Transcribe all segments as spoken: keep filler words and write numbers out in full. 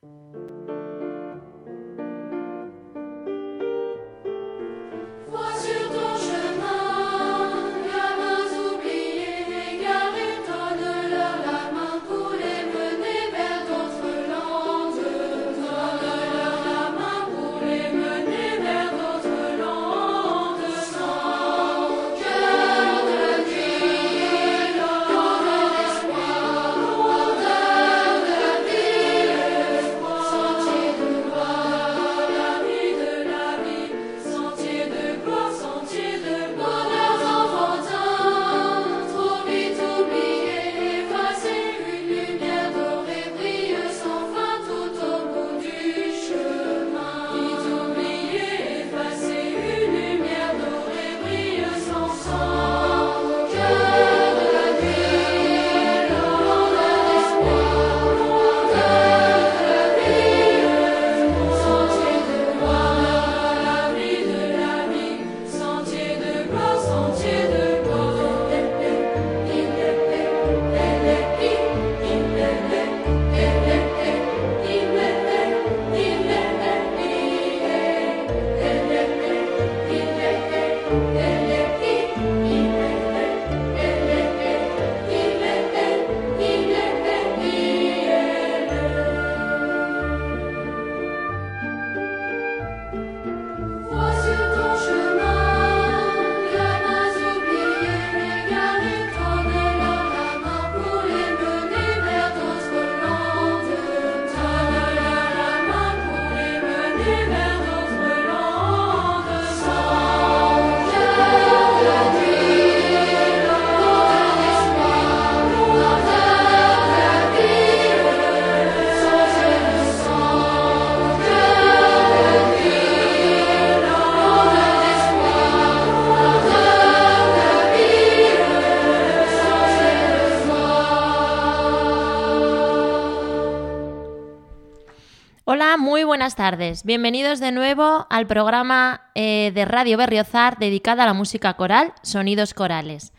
Hola, muy buenas tardes. Bienvenidos de nuevo al programa eh, de Radio Berriozar dedicado a la música coral, Sonidos Corales.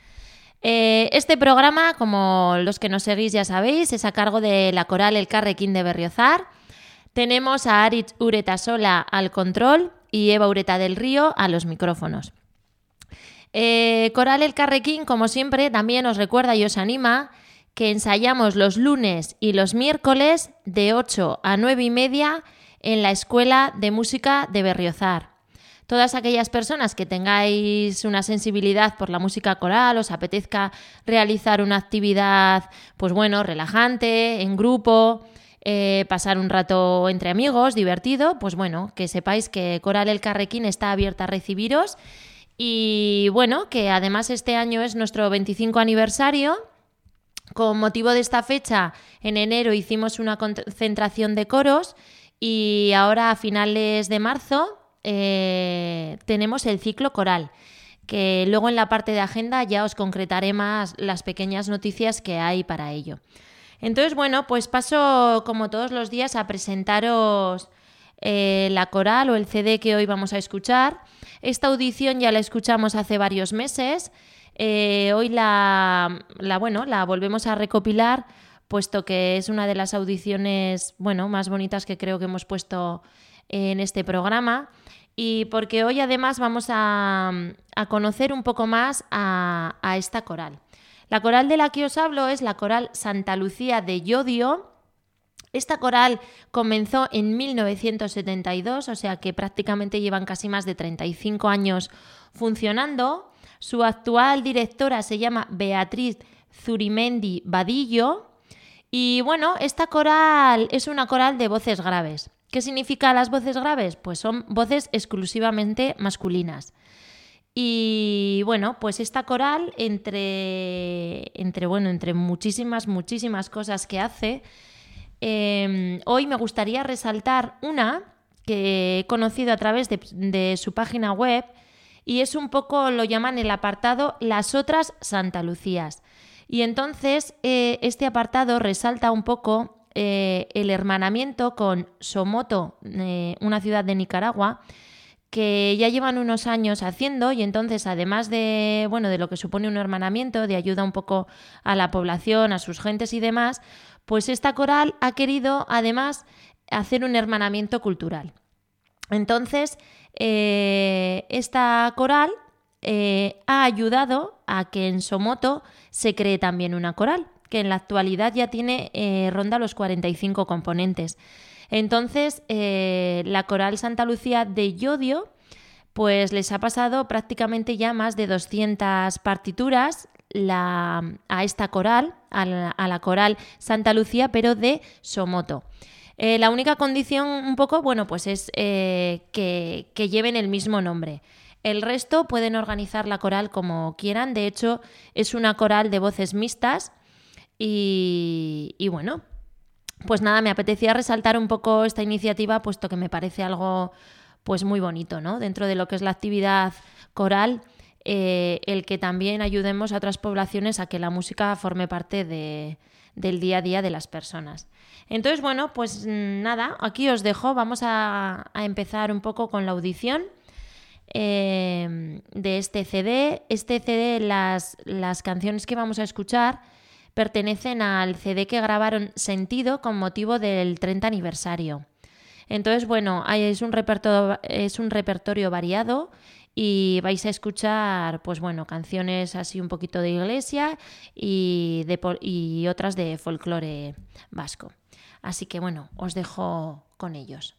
Eh, este programa, como los que nos seguís ya sabéis, es a cargo de la coral El Carrequín de Berriozar. Tenemos a Aritz Uretasola al control y Eva Ureta del Río a los micrófonos. Eh, coral El Carrequín, como siempre, también os recuerda y os anima que ensayamos los lunes y los miércoles de ocho a nueve y media en la Escuela de Música de Berriozar. Todas aquellas personas que tengáis una sensibilidad por la música coral, os apetezca realizar una actividad, pues bueno, relajante, en grupo, eh, pasar un rato entre amigos, divertido, pues bueno, que sepáis que Coral El Carrequín está abierta a recibiros y bueno, que además este año es nuestro veinticinco aniversario. Con motivo de esta fecha, en enero hicimos una concentración de coros y ahora a finales de marzo eh, tenemos el ciclo coral, que luego en la parte de agenda ya os concretaré más las pequeñas noticias que hay para ello. Entonces, bueno, pues paso como todos los días a presentaros eh, la coral o el C D que hoy vamos a escuchar. Esta audición ya la escuchamos hace varios meses. Eh, hoy la, la, bueno, la volvemos a recopilar, puesto que es una de las audiciones bueno, más bonitas que creo que hemos puesto en este programa y porque hoy además vamos a, a conocer un poco más a, a esta coral. La coral de la que os hablo es la coral Santa Lucía de Llodio. Esta coral comenzó en mil novecientos setenta y dos, o sea que prácticamente llevan casi más de treinta y cinco años funcionando. Su actual directora se llama Beatriz Zurimendi Vadillo y bueno, esta coral es una coral de voces graves. ¿Qué significa las voces graves? Pues son voces exclusivamente masculinas. Y bueno, pues esta coral, entre, entre, bueno, entre muchísimas, muchísimas cosas que hace, eh, hoy me gustaría resaltar una que he conocido a través de, de su página web. Y es un poco, lo llaman el apartado Las otras Santa Lucías. Y entonces eh, este apartado resalta un poco eh, el hermanamiento con Somoto, eh, una ciudad de Nicaragua, que ya llevan unos años haciendo y entonces además de, bueno, de lo que supone un hermanamiento, de ayuda un poco a la población, a sus gentes y demás, pues esta coral ha querido además hacer un hermanamiento cultural. Entonces, eh, esta coral eh, ha ayudado a que en Somoto se cree también una coral, que en la actualidad ya tiene eh, ronda los cuarenta y cinco componentes. Entonces, eh, la coral Santa Lucía de Llodio, pues les ha pasado prácticamente ya más de doscientas partituras la, a esta coral, a la, a la coral Santa Lucía, pero de Somoto. Eh, la única condición un poco, bueno, pues es eh, que, que lleven el mismo nombre. El resto pueden organizar la coral como quieran. De hecho, es una coral de voces mixtas y, y bueno, pues nada, me apetecía resaltar un poco esta iniciativa, puesto que me parece algo pues muy bonito, ¿no? Dentro de lo que es la actividad coral, eh, el que también ayudemos a otras poblaciones a que la música forme parte de, del día a día de las personas. Entonces, bueno, pues nada, aquí os dejo. Vamos a, a empezar un poco con la audición eh, de este C D. Este C D, las, las canciones que vamos a escuchar pertenecen al C D que grabaron Sentido con motivo del treinta aniversario. Entonces, bueno, es un repertorio, es un repertorio variado y vais a escuchar, pues bueno, canciones así un poquito de iglesia y, de, y otras de folclore vasco. Así que bueno, os dejo con ellos.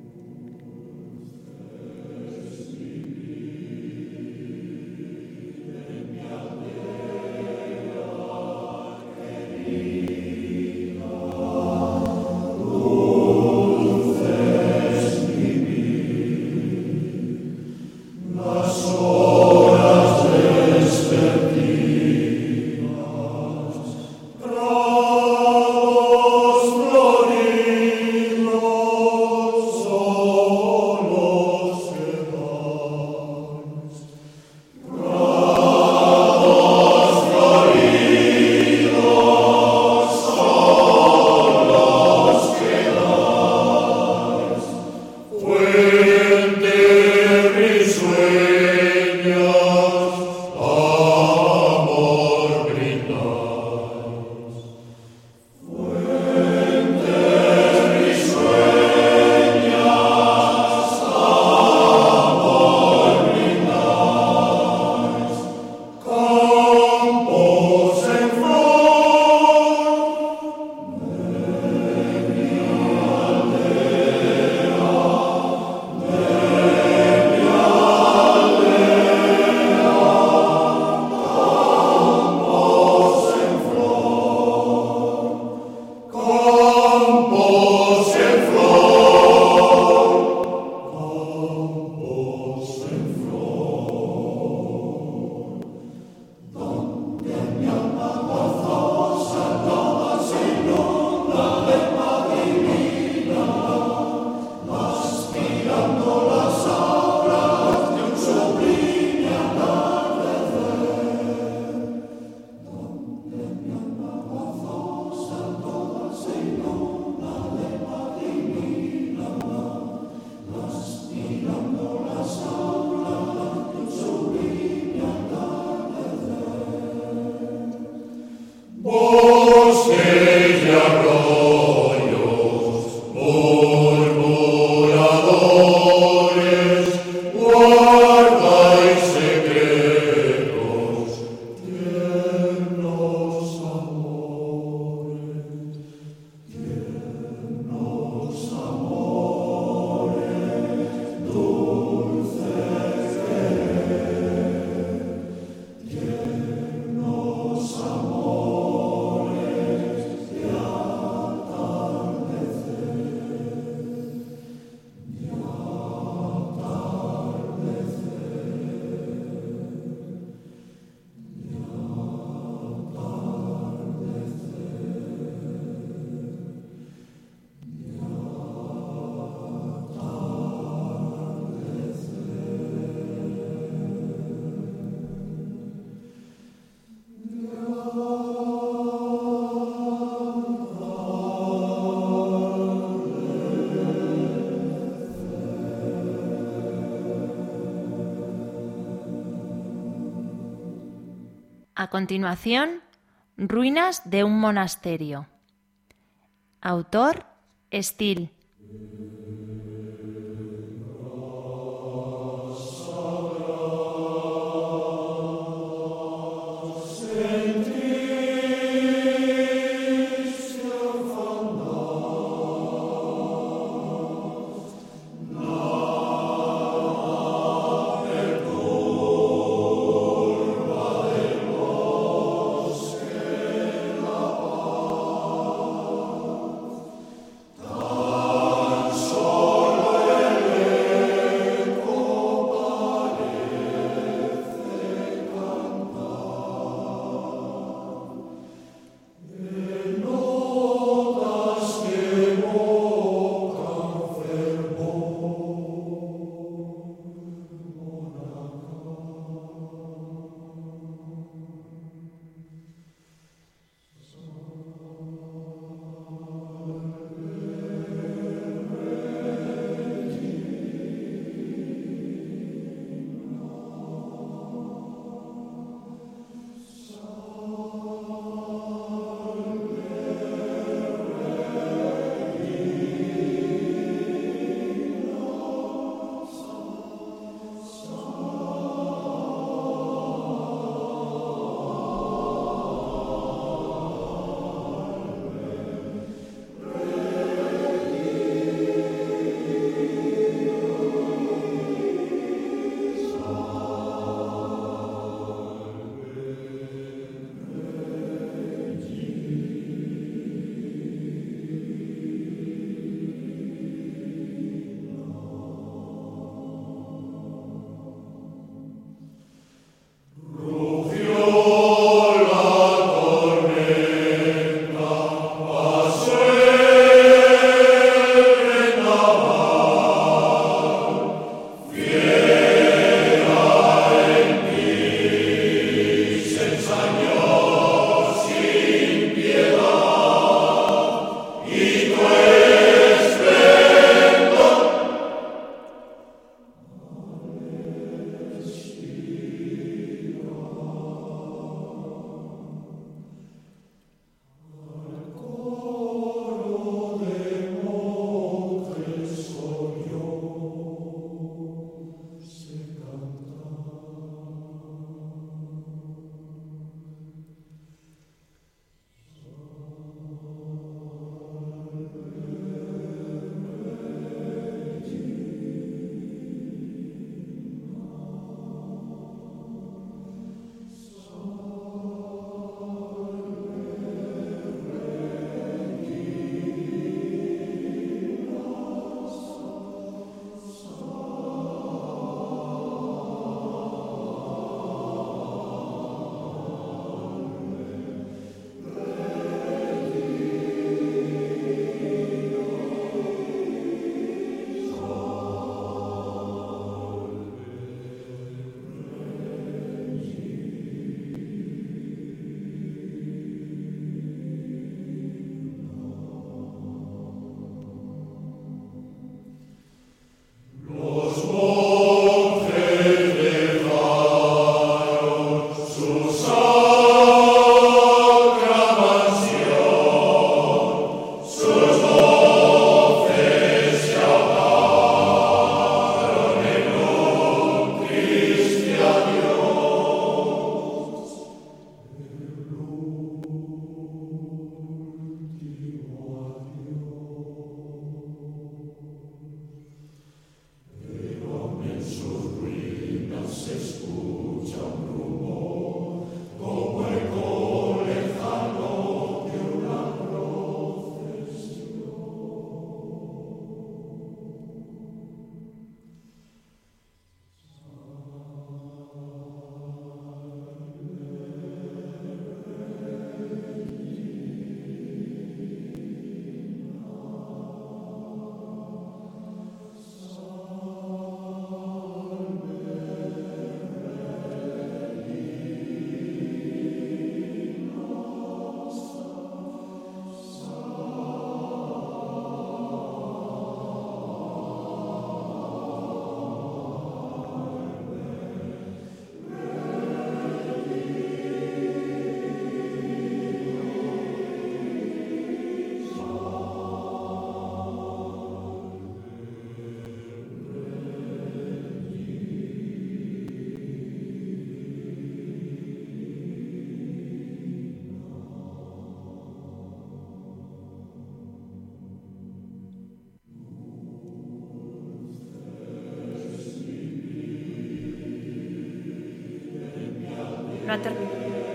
A continuación, Ruinas de un monasterio. Autor, Estil. So No ha terminado.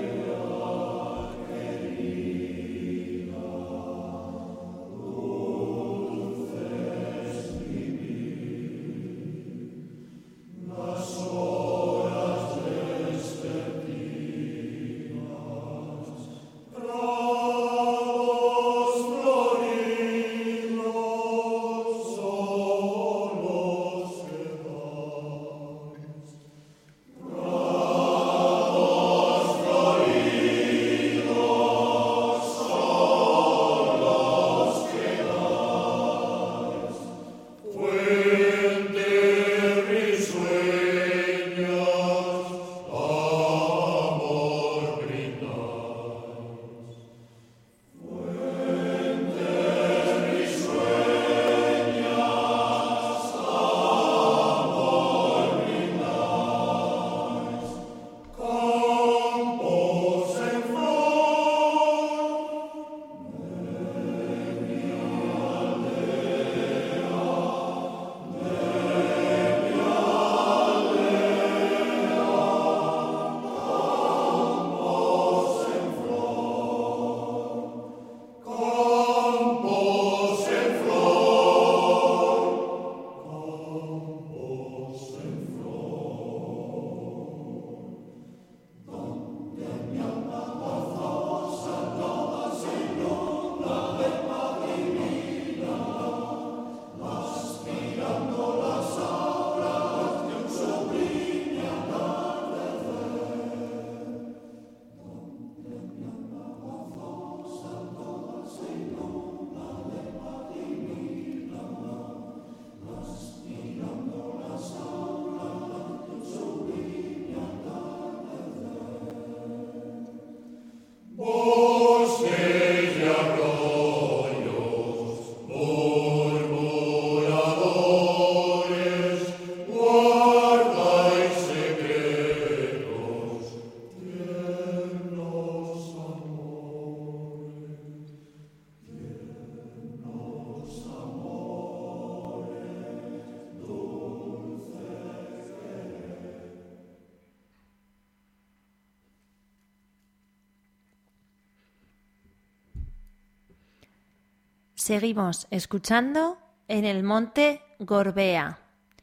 Seguimos escuchando En el monte Gorbea.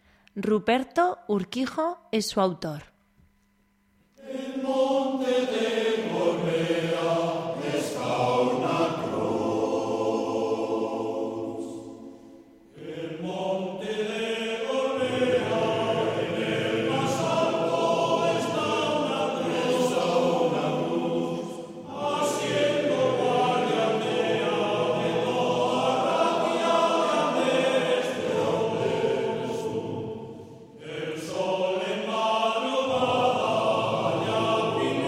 Ruperto Urquijo es su autor. El monte de Gorbea está una cruz. El monte de Gorbea, en el más alto está una cruz, una cruz, haciendo guardia de toda rabia de este hombre Jesús. El sol en madrugada ya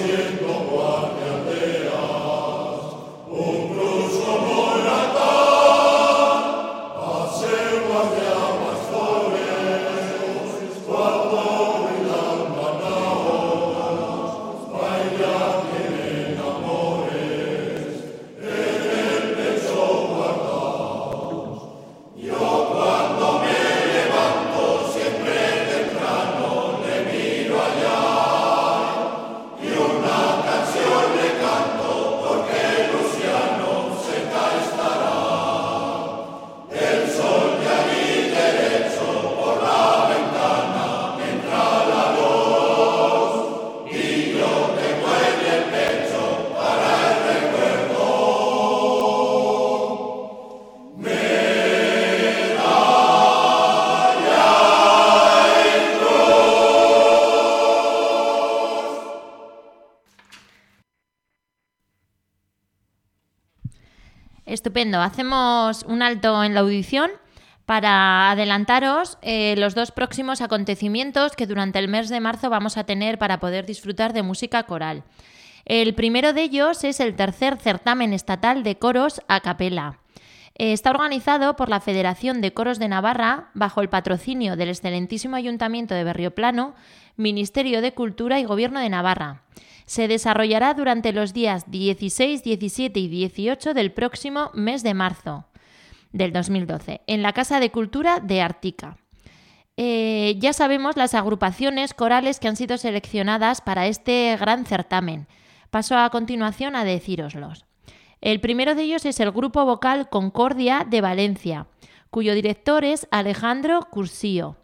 Estupendo. Hacemos un alto en la audición para adelantaros eh, los dos próximos acontecimientos que durante el mes de marzo vamos a tener para poder disfrutar de música coral. El primero de ellos es el tercer certamen estatal de coros a capela. Eh, está organizado por la Federación de Coros de Navarra bajo el patrocinio del excelentísimo Ayuntamiento de Berrioplano, Ministerio de Cultura y Gobierno de Navarra. Se desarrollará durante los días dieciséis, diecisiete y dieciocho del próximo mes de marzo del dos mil doce, en la Casa de Cultura de Artica. Eh, ya sabemos las agrupaciones corales que han sido seleccionadas para este gran certamen. Paso a continuación a decíroslos. El primero de ellos es el Grupo Vocal Concordia de Valencia, cuyo director es Alejandro Cursío.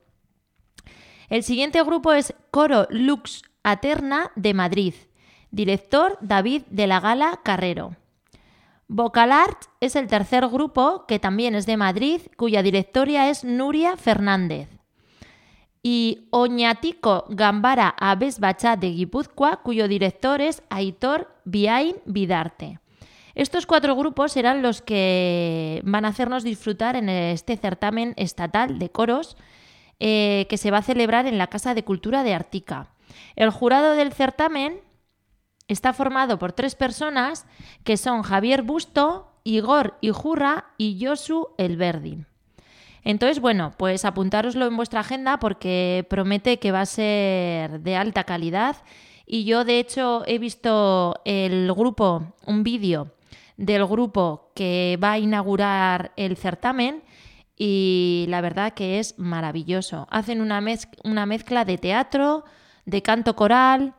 El siguiente grupo es Coro Lux Aterna de Madrid, director David de la Gala Carrero. Vocal Art es el tercer grupo, que también es de Madrid, cuya directoria es Nuria Fernández. Y Oñatico Gambara Abes Bachá de Guipúzcoa, cuyo director es Aitor Biain Vidarte. Estos cuatro grupos serán los que van a hacernos disfrutar en este certamen estatal de coros eh, que se va a celebrar en la Casa de Cultura de Artica. El jurado del certamen está formado por tres personas que son Javier Busto, Igor Ijurra y Josu Elverdi. Entonces, bueno, pues apuntároslo en vuestra agenda porque promete que va a ser de alta calidad. Y yo, de hecho, he visto el grupo, un vídeo del grupo que va a inaugurar el certamen y la verdad que es maravilloso. Hacen una, mez- una mezcla de teatro, de canto coral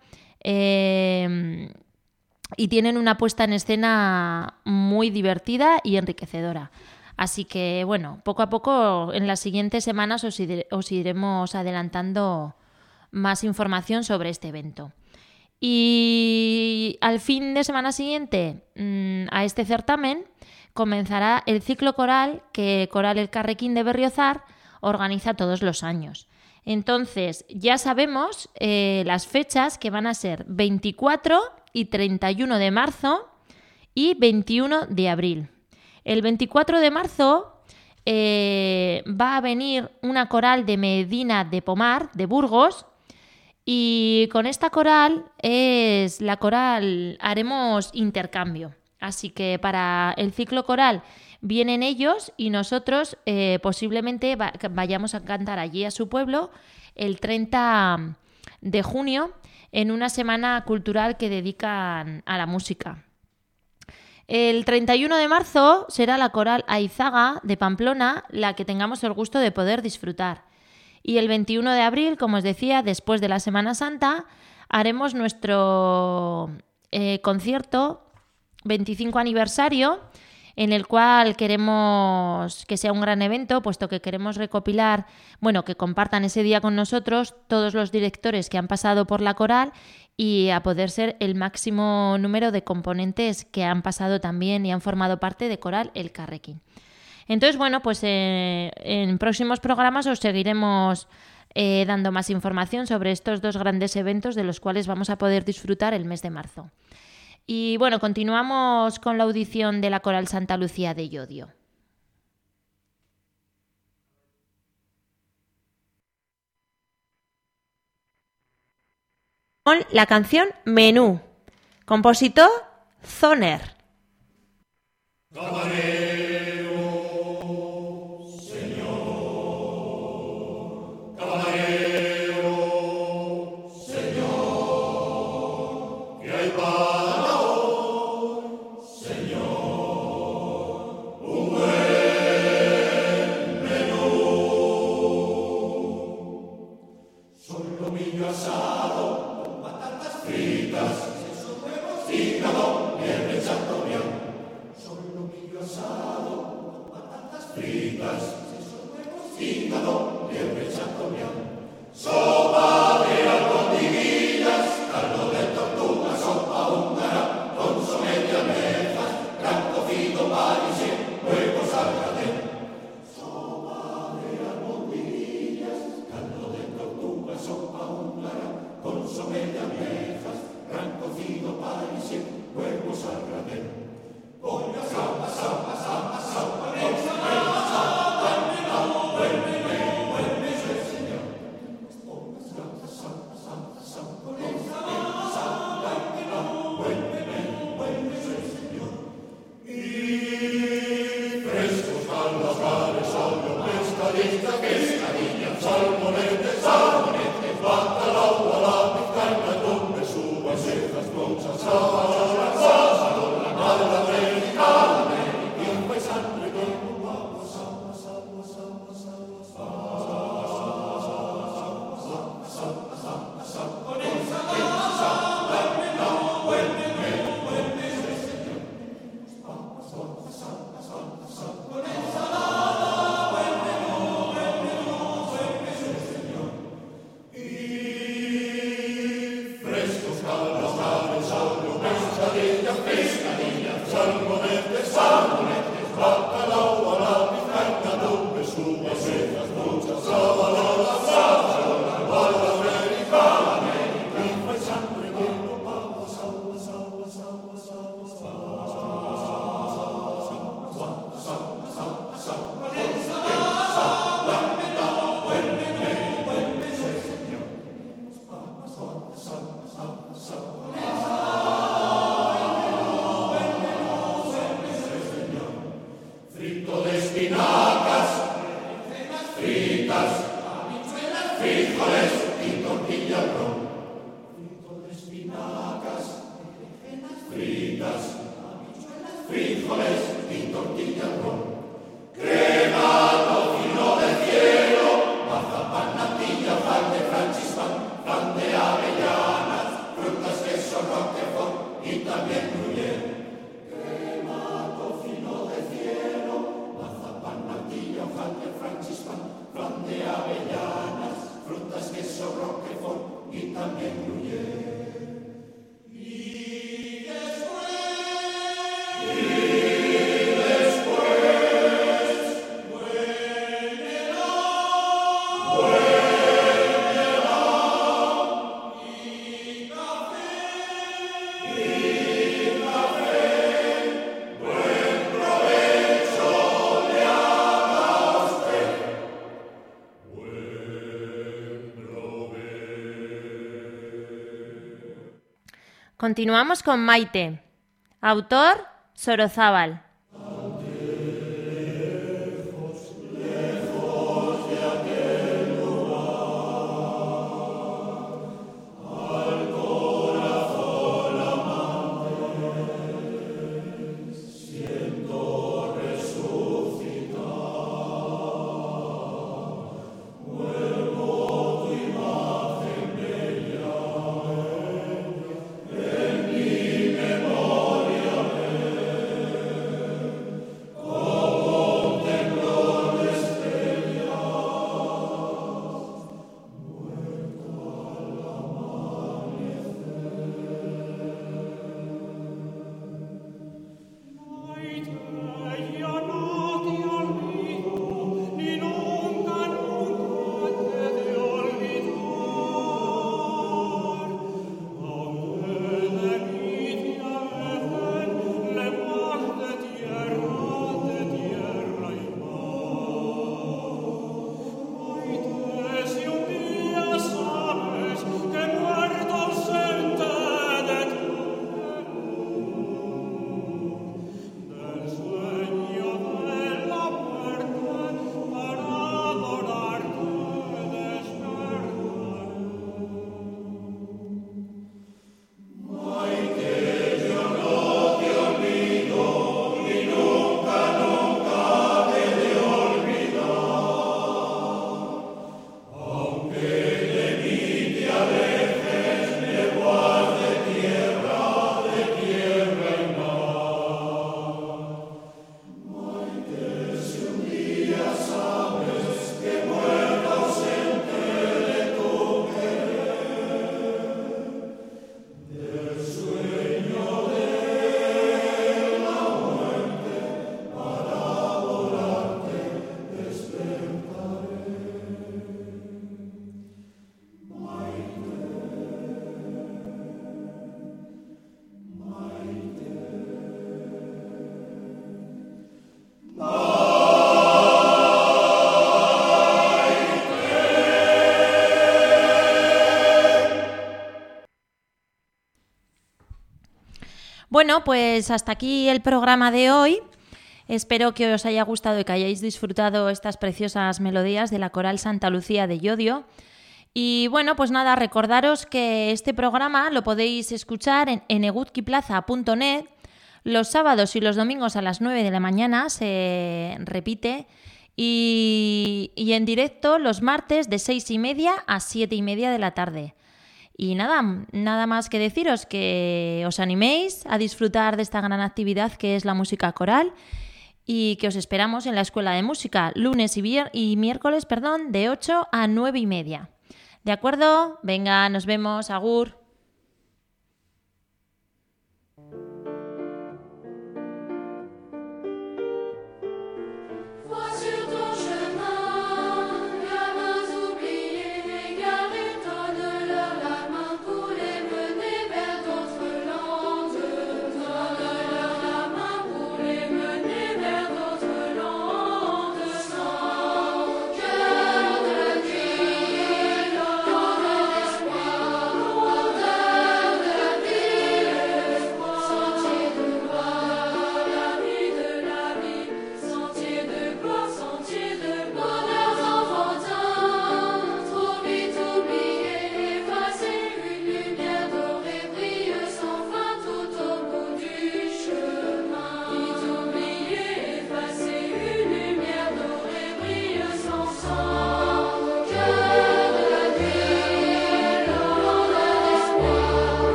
eh, y tienen una puesta en escena muy divertida y enriquecedora. Así que, bueno, poco a poco en las siguientes semanas os, ide- os iremos adelantando más información sobre este evento. Y al fin de semana siguiente mmm, a este certamen comenzará el ciclo coral que Coral El Carrequín de Berriozar organiza todos los años. Entonces, ya sabemos eh, las fechas que van a ser veinticuatro y treinta y uno de marzo y veintiuno de abril. El veinticuatro de marzo eh, va a venir una coral de Medina de Pomar, de Burgos, y con esta coral es la coral, haremos intercambio. Así que para el ciclo coral vienen ellos y nosotros eh, posiblemente va- vayamos a cantar allí a su pueblo el treinta de junio en una semana cultural que dedican a la música. El treinta y uno de marzo será la coral Aizaga de Pamplona la que tengamos el gusto de poder disfrutar. Y el veintiuno de abril, como os decía, después de la Semana Santa, haremos nuestro eh, concierto veinticinco aniversario, en el cual queremos que sea un gran evento, puesto que queremos recopilar, bueno, que compartan ese día con nosotros todos los directores que han pasado por la coral y a poder ser el máximo número de componentes que han pasado también y han formado parte de Coral El Carrequín. Entonces, bueno, pues eh, en próximos programas os seguiremos eh, dando más información sobre estos dos grandes eventos de los cuales vamos a poder disfrutar el mes de marzo. Y bueno, continuamos con la audición de la Coral Santa Lucía de Llodio. Con la canción Menú. Compositor, Zoner. Continuamos con Maite. Autor, Sorozábal. Bueno, pues hasta aquí el programa de hoy. Espero que os haya gustado y que hayáis disfrutado estas preciosas melodías de la Coral Santa Lucía de Llodio. Y bueno, pues nada, recordaros que este programa lo podéis escuchar en, en eguzquiplaza punto net. Los sábados y los domingos a las nueve de la mañana se repite y, y en directo los martes de seis y media a siete y media de la tarde. Y nada, nada más que deciros que os animéis a disfrutar de esta gran actividad que es la música coral y que os esperamos en la Escuela de Música lunes y, vier- y miércoles perdón, de ocho a nueve y media. ¿De acuerdo? Venga, nos vemos, agur.